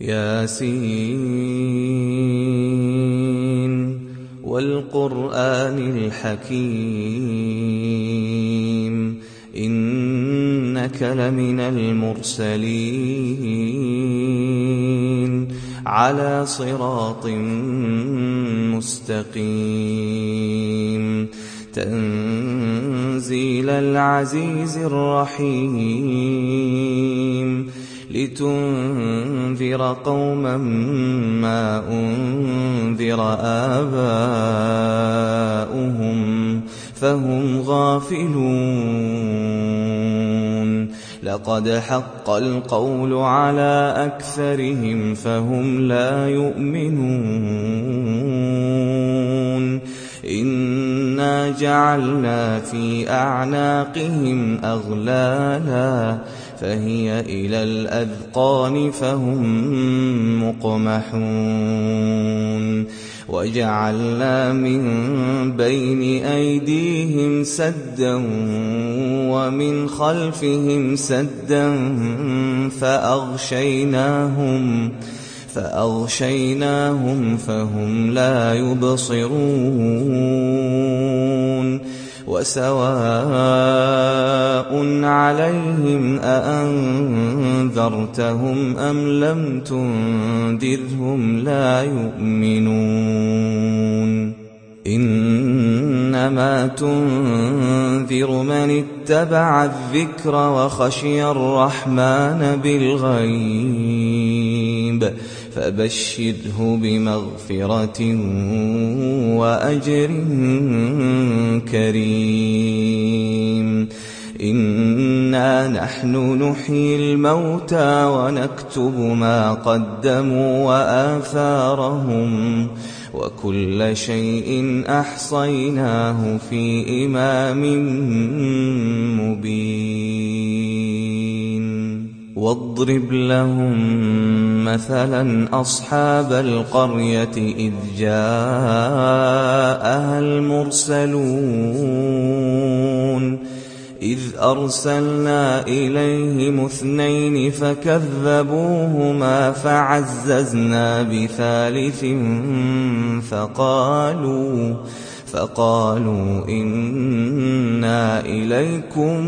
ياسين والقرآن الحكيم إنك لمن المرسلين على صراط مستقيم تنزيل العزيز الرحيم لتنذر قوما ما أنذر آباؤهم فهم غافلون لقد حق القول على أكثرهم فهم لا يؤمنون إنا جعلنا في أعناقهم أغلالا فهي إلى الأذقان فهم مقمحون وجعلنا من بين أيديهم سدا ومن خلفهم سدا فأغشيناهم فهم لا يبصرون وسواء عليهم أأنذرتهم أم لم تنذرهم لا يؤمنون إنما تنذر من اتبع الذكر وخشي الرحمن بالغيب فبشره بمغفرة وأجر كريم إنا نحن نحيي الموتى ونكتب ما قدموا وآثارهم وكل شيء أحصيناه في إمام مبين واضرب لهم مثلا أصحاب القرية إذ جاءها المرسلون إذ أرسلنا إليهم 2 فكذبوهما فعززنا بثالث فقالوا إنا إليكم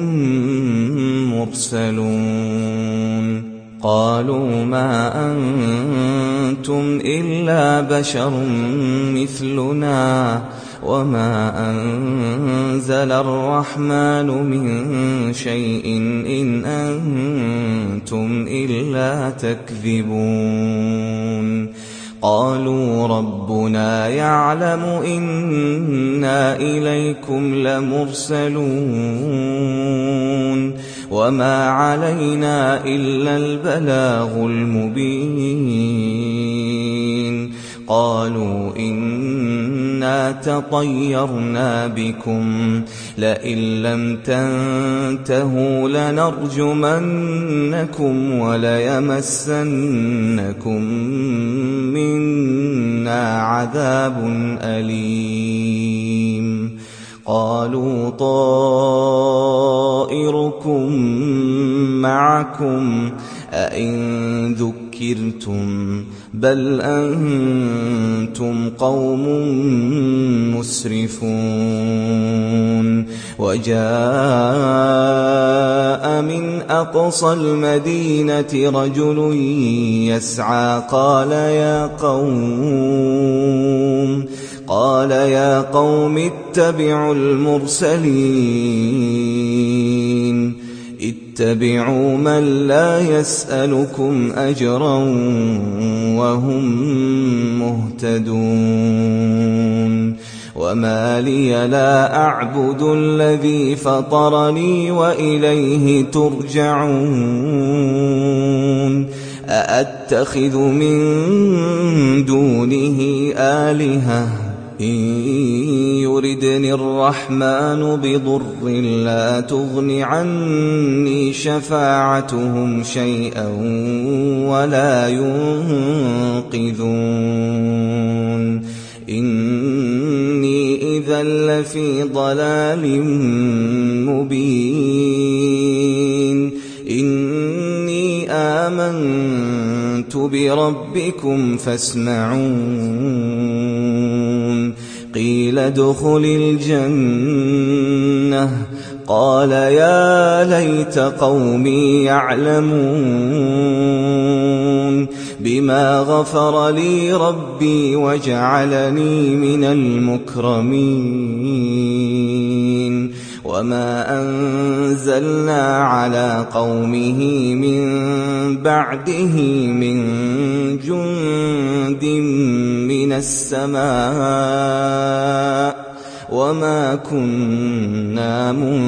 مرسلون قالوا ما أنتم إلا بشر مثلنا وما أنزل الرحمن من شيء إن أنتم إلا تكذبون قالوا ربنا يعلم إنا إليكم لمرسلون وما علينا إلا البلاغ المبين قالوا إنا تطيرنا بكم لئن لم تنتهوا لنرجمنكم وليمسنكم منا عذاب أليم قالوا طائركم معكم أئن ذكرتم بل أنتم قوم مسرفون وجاء من أقصى المدينة رجل يسعى قال يا قوم اتبعوا المرسلين اتبعوا من لا يسألكم أجرا وهم مهتدون وما لي لا أعبد الذي فطرني وإليه ترجعون أأتخذ من دونه آلهة إن يردني الرحمن بضر لا تغن عني شفاعتهم شيئا ولا ينقذون إني إذا لفي ضلال مبين إني آمنت آمنت بربكم فاسمعون قيل ادخل الجنة قال يا ليت قومي يعلمون بما غفر لي ربي وجعلني من المكرمين وما أنزلنا على قومه من بعده من جند من السماء وما كنا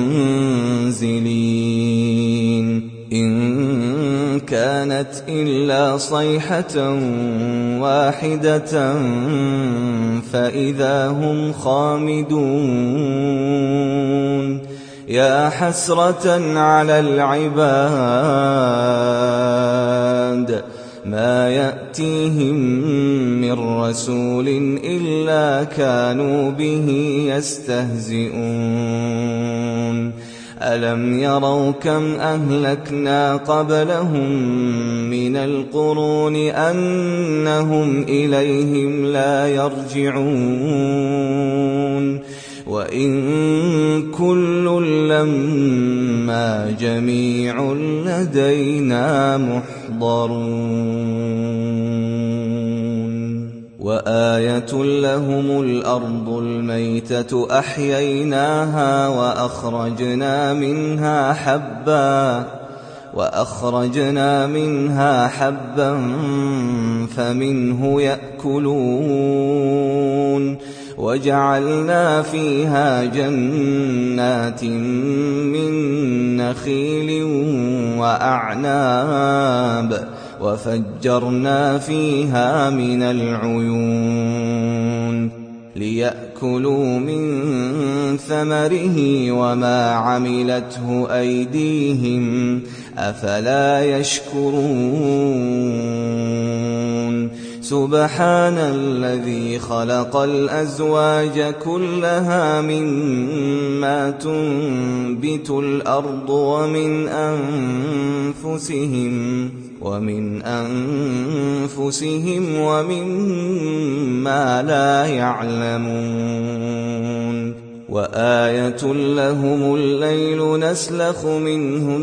منزلين إن كانت إلا صيحة واحدة فإذا هم خامدون يا حسرة على العباد ما يأتيهم من رسول إلا كانوا به يستهزئون ألم يروا كم أهلكنا قبلهم من القرون أنهم إليهم لا يرجعون وإن كل لما جميع لدينا محضرون وآية لهم الأرض الميتة أحييناها وأخرجنا منها حبا فمنه يأكلون وجعلنا فيها جنات من نخيل وأعناب وفجرنا فيها من العيون ليأكلوا من ثمره وما عملته أيديهم أفلا يشكرون سبحان الذي خلق الأزواج كلها مما تنبت الأرض ومن أنفسهم ومما لا يعلمون وآية لهم الليل نسلخ منه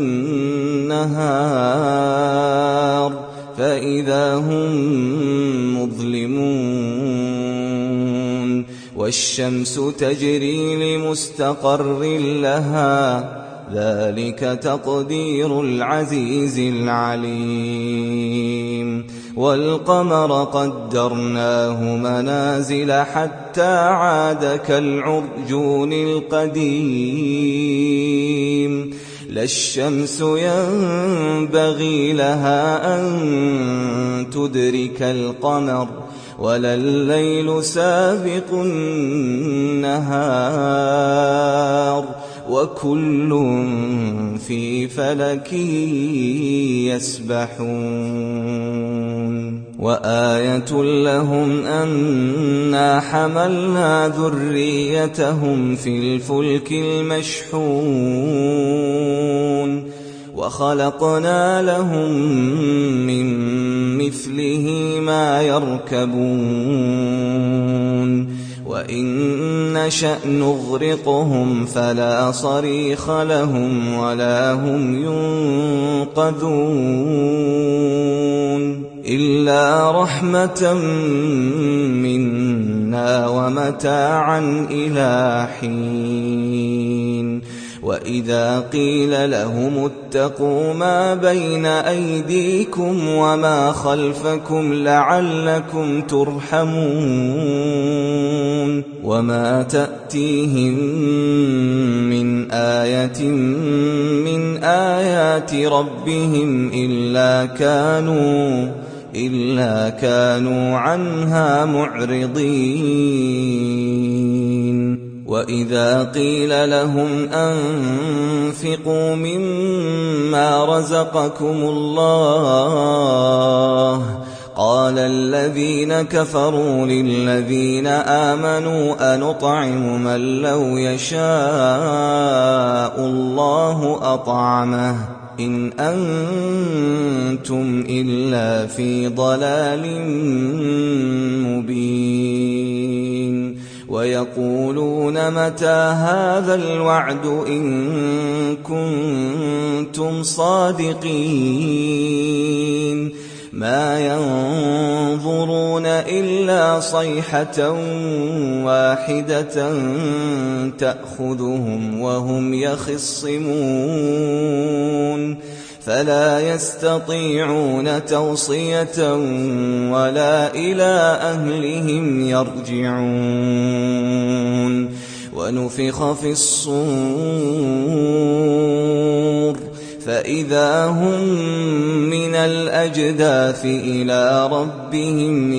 النهار فإذا هم مظلمون والشمس تجري لمستقر لها ذلك تقدير العزيز العليم والقمر قدرناه منازل حتى عاد كالعرجون القديم لا الشمس ينبغي لها أن تدرك القمر ولا الليل سابق النهار وكل في فلك يسبحون وآية لهم أنا حملنا ذريتهم في الفلك المشحون وخلقنا لهم من مثله ما يركبون وإن نشأ نغرقهم فلا صريخ لهم ولا هم ينقذون إلا رحمة منا ومتاعا إلى حين وإذا قيل لهم اتقوا ما بين أيديكم وما خلفكم لعلكم ترحمون وما تأتيهم من آية من آيات ربهم إلا كانوا عنها معرضين وإذا قيل لهم أنفقوا مما رزقكم الله قال الذين كفروا للذين آمنوا أنطعم من لو يشاء الله أطعمه إن أنتم إلا في ضلال مبين ويقولون متى هذا الوعد إن كنتم صادقين ما ينظرون إلا صيحة واحدة تأخذهم وهم يخصمون فلا يستطيعون توصية ولا إلى أهلهم يرجعون ونفخ في الصور فإذا هم من الأجداث إلى ربهم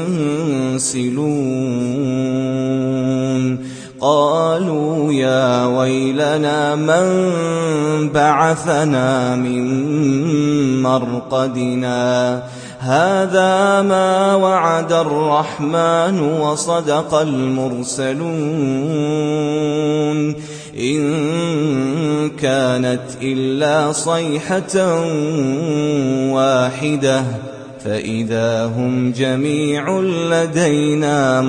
ينسلون قالوا يا ويلنا من بعثنا من مرقدنا هذا ما وعد الرحمن وصدق المرسلون إن كانت إلا صيحة واحدة فإذا هم جميع لدينا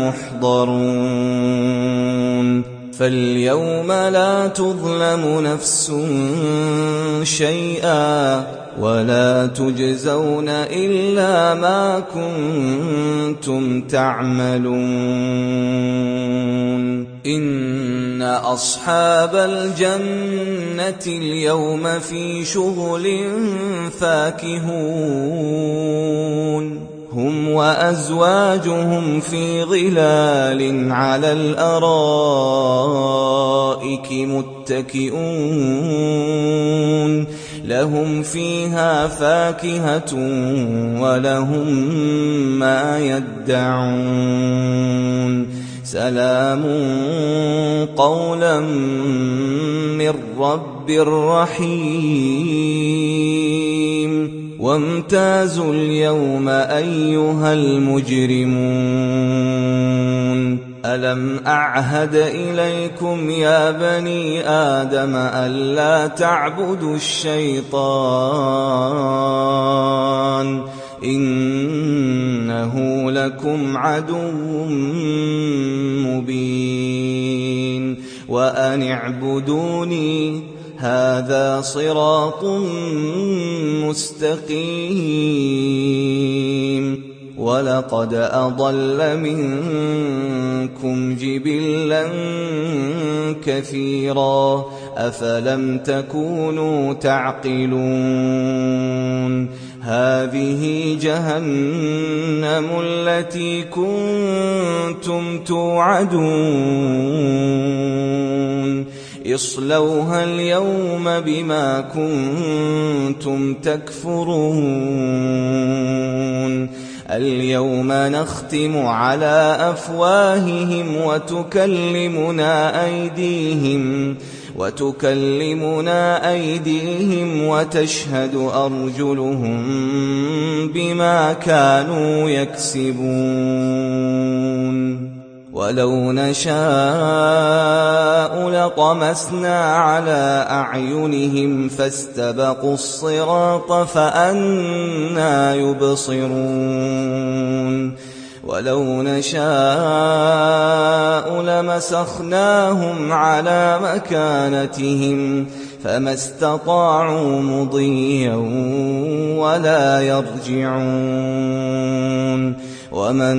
محضرون فاليوم لا تظلم نفس شيئا ولا تجزون إلا ما كنتم تعملون إن أصحاب الجنة اليوم في شغل فاكهون هم وأزواجهم في ظلال على الأرائك متكئون لهم فيها فاكهة ولهم ما يدعون سلام قولا من رب رحيم وامتازوا اليوم أيها المجرمون ألم أعهد إليكم يا بني آدم ألا تعبدوا الشيطان إنه لكم عدو مبين وأن اعبدوني هذا صراط مستقيم ولقد أضل منكم جبلا كثيرا أفلم تكونوا تعقلون هذه جهنم التي كنتم توعدون اصلوها اليوم بما كنتم تكفرون اليوم نختم على أفواههم وتكلمنا أيديهم وتشهد أرجلهم بما كانوا يكسبون ولو نشاء لطمسنا على أعينهم فاستبقوا الصراط فأنى يبصرون ولو نشاء لمسخناهم على مكانتهم فما استطاعوا مضيا ولا يرجعون ومن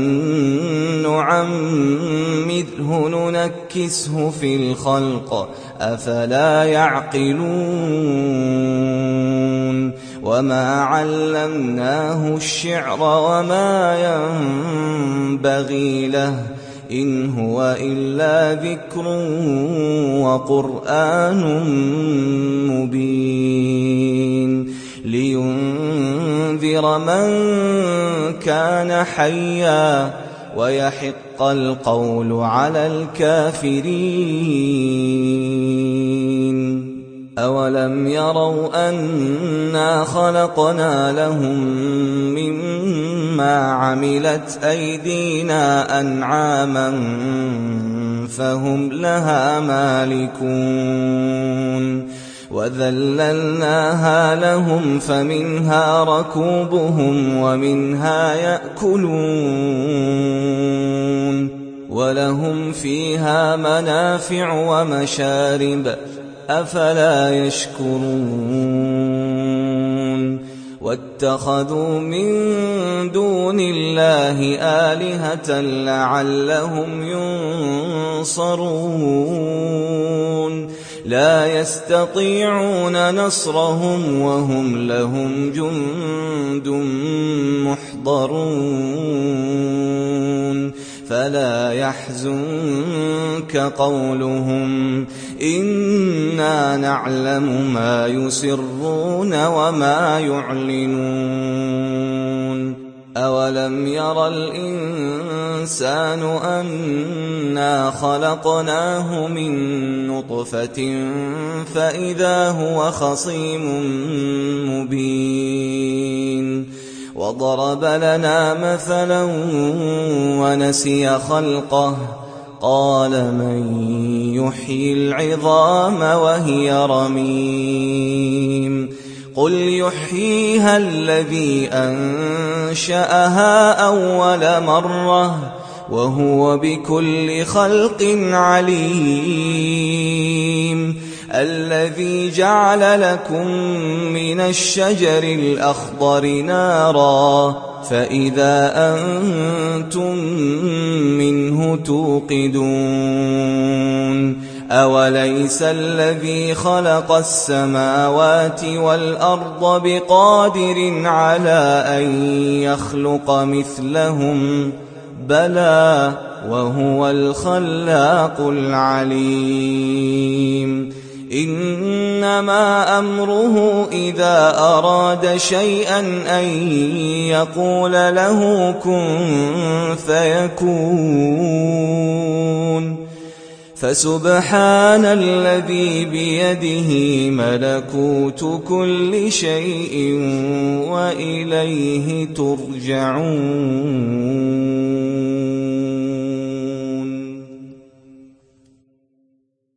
نعمره ننكسه في الخلق أفلا يعقلون وما علمناه الشعر وما ينبغي له إن هو إلا ذكر وقرآن مبين لينذر من كان حيا ويحق القول على الكافرين أولم يروا أنا خلقنا لهم مما عملت أيدينا أنعاما فهم لها مالكون وذللناها لهم فمنها ركوبهم ومنها يأكلون ولهم فيها منافع ومشارب أفلا يشكرون واتخذوا من دون الله آلهة لعلهم ينصرون لا يستطيعون نصرهم وهم لهم جند محضرون فلا يحزنك قولهم إنا نعلم ما يسرون وما يعلنون أولم ير الإنسان أنا خلقناه من نطفة فإذا هو خصيم مبين وضرب لنا مثلا ونسي خلقه قال من يحيي العظام وهي رميم قل يحييها الذي أنشأها أول مرة وهو بكل خلق عليم الذي جعل لكم من الشجر الأخضر نارا فإذا أنتم منه توقدون أوليس الذي خلق السماوات والأرض بقادر على أن يخلق مثلهم بلى وهو الخلاق العليم إنما أمره إذا أراد شيئا أن يقول له كن فيكون فسبحان الذي بيده ملكوت كل شيء وإليه ترجعون